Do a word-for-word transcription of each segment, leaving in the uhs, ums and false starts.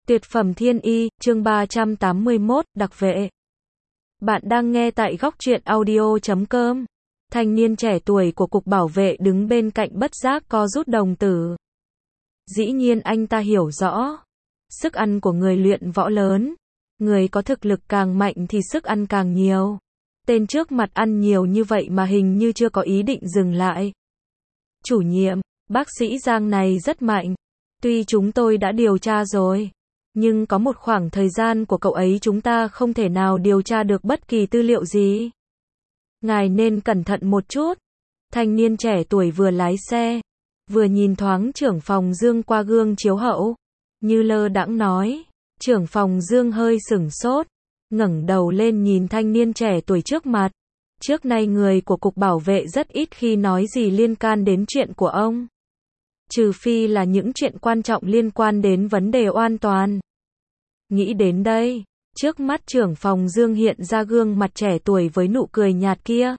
Tuyệt phẩm thiên y, chương ba trăm tám mươi mốt, đặc vệ. Bạn đang nghe tại góc truyện audio chấm com. Thanh niên trẻ tuổi của cục bảo vệ đứng bên cạnh bất giác co rút đồng tử. Dĩ nhiên anh ta hiểu rõ. Sức ăn của người luyện võ lớn. Người có thực lực càng mạnh thì sức ăn càng nhiều. Tên trước mặt ăn nhiều như vậy mà hình như chưa có ý định dừng lại. Chủ nhiệm, bác sĩ Giang này rất mạnh. Tuy chúng tôi đã điều tra rồi. Nhưng có một khoảng thời gian của cậu ấy chúng ta không thể nào điều tra được bất kỳ tư liệu gì. Ngài nên cẩn thận một chút. Thanh niên trẻ tuổi vừa lái xe, vừa nhìn thoáng trưởng phòng Dương qua gương chiếu hậu. Như lơ đãng nói. Trưởng phòng Dương hơi sửng sốt, ngẩng đầu lên nhìn thanh niên trẻ tuổi trước mặt. Trước nay người của cục bảo vệ rất ít khi nói gì liên can đến chuyện của ông. Trừ phi là những chuyện quan trọng liên quan đến vấn đề oan toàn. Nghĩ đến đây, trước mắt trưởng phòng Dương hiện ra gương mặt trẻ tuổi với nụ cười nhạt kia.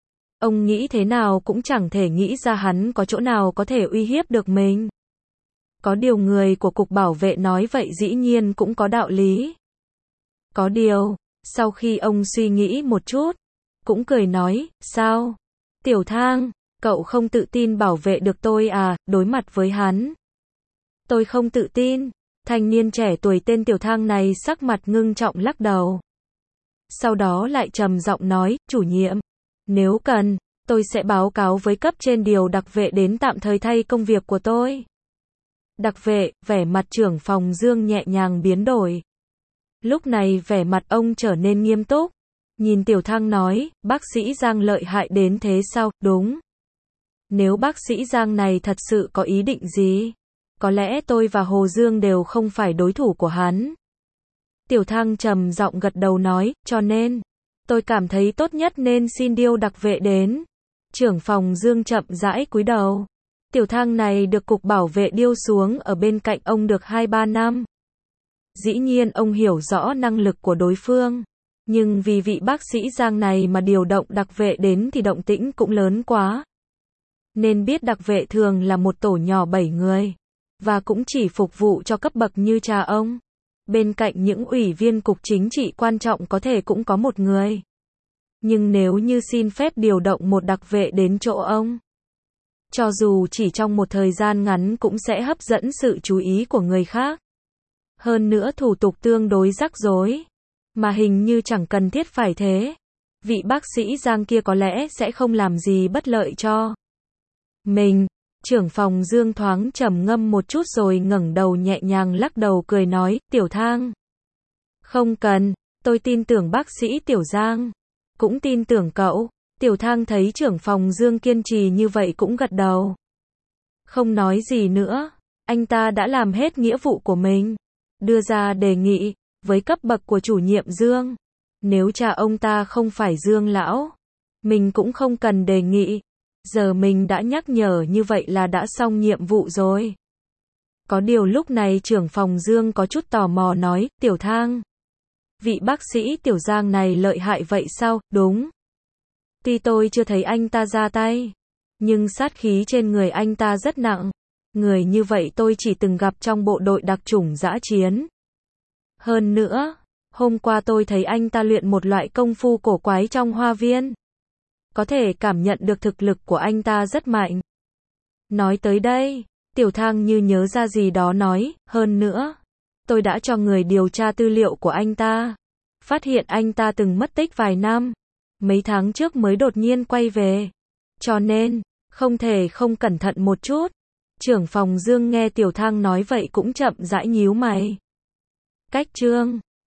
Ông nghĩ thế nào cũng chẳng thể nghĩ ra hắn có chỗ nào có thể uy hiếp được mình. Có điều người của cục bảo vệ nói vậy dĩ nhiên cũng có đạo lý. Có điều, sau khi ông suy nghĩ một chút, cũng cười nói, sao? Tiểu Thang, cậu không tự tin bảo vệ được tôi à, đối mặt với hắn. Tôi không tự tin. Thanh niên trẻ tuổi tên Tiểu Thang này sắc mặt ngưng trọng lắc đầu. Sau đó lại trầm giọng nói, chủ nhiệm, nếu cần, tôi sẽ báo cáo với cấp trên điều đặc vệ đến tạm thời thay công việc của tôi. Đặc vệ, vẻ mặt trưởng phòng Dương nhẹ nhàng biến đổi. Lúc này vẻ mặt ông trở nên nghiêm túc. Nhìn Tiểu Thang nói, bác sĩ Giang lợi hại đến thế sao, đúng. Nếu bác sĩ Giang này thật sự có ý định gì, có lẽ tôi và Hồ Dương đều không phải đối thủ của hắn. Tiểu Thang trầm giọng gật đầu nói, cho nên, tôi cảm thấy tốt nhất nên xin điều đặc vệ đến. Trưởng phòng Dương chậm rãi cúi đầu. Tiểu Thang này được cục bảo vệ điêu xuống ở bên cạnh ông được hai ba năm. Dĩ nhiên ông hiểu rõ năng lực của đối phương. Nhưng vì vị bác sĩ Giang này mà điều động đặc vệ đến thì động tĩnh cũng lớn quá. Nên biết đặc vệ thường là một tổ nhỏ bảy người. Và cũng chỉ phục vụ cho cấp bậc như cha ông. Bên cạnh những ủy viên cục chính trị quan trọng có thể cũng có một người. Nhưng nếu như xin phép điều động một đặc vệ đến chỗ ông, cho dù chỉ trong một thời gian ngắn cũng sẽ hấp dẫn sự chú ý của người khác. Hơn nữa thủ tục tương đối rắc rối. Mà hình như chẳng cần thiết phải thế. Vị bác sĩ Giang kia có lẽ sẽ không làm gì bất lợi cho mình. Trưởng phòng Dương thoáng trầm ngâm một chút rồi ngẩng đầu nhẹ nhàng lắc đầu cười nói, Tiểu Thang. Không cần, tôi tin tưởng bác sĩ Tiểu Giang. Cũng tin tưởng cậu. Tiểu Thang thấy trưởng phòng Dương kiên trì như vậy cũng gật đầu. Không nói gì nữa. Anh ta đã làm hết nghĩa vụ của mình. Đưa ra đề nghị, với cấp bậc của chủ nhiệm Dương. Nếu cha ông ta không phải Dương lão, mình cũng không cần đề nghị. Giờ mình đã nhắc nhở như vậy là đã xong nhiệm vụ rồi. Có điều lúc này trưởng phòng Dương có chút tò mò nói, Tiểu Thang. Vị bác sĩ Tiểu Giang này lợi hại vậy sao, đúng. Tuy tôi chưa thấy anh ta ra tay, nhưng sát khí trên người anh ta rất nặng. Người như vậy tôi chỉ từng gặp trong bộ đội đặc chủng dã chiến. Hơn nữa, hôm qua tôi thấy anh ta luyện một loại công phu cổ quái trong hoa viên. Có thể cảm nhận được thực lực của anh ta rất mạnh. Nói tới đây, Tiểu Thang như nhớ ra gì đó nói, hơn nữa, tôi đã cho người điều tra tư liệu của anh ta. Phát hiện anh ta từng mất tích vài năm. Mấy tháng trước mới đột nhiên quay về. Cho nên, không thể không cẩn thận một chút. Trưởng phòng Dương nghe Tiểu Thang nói vậy cũng chậm rãi nhíu mày. Cách chương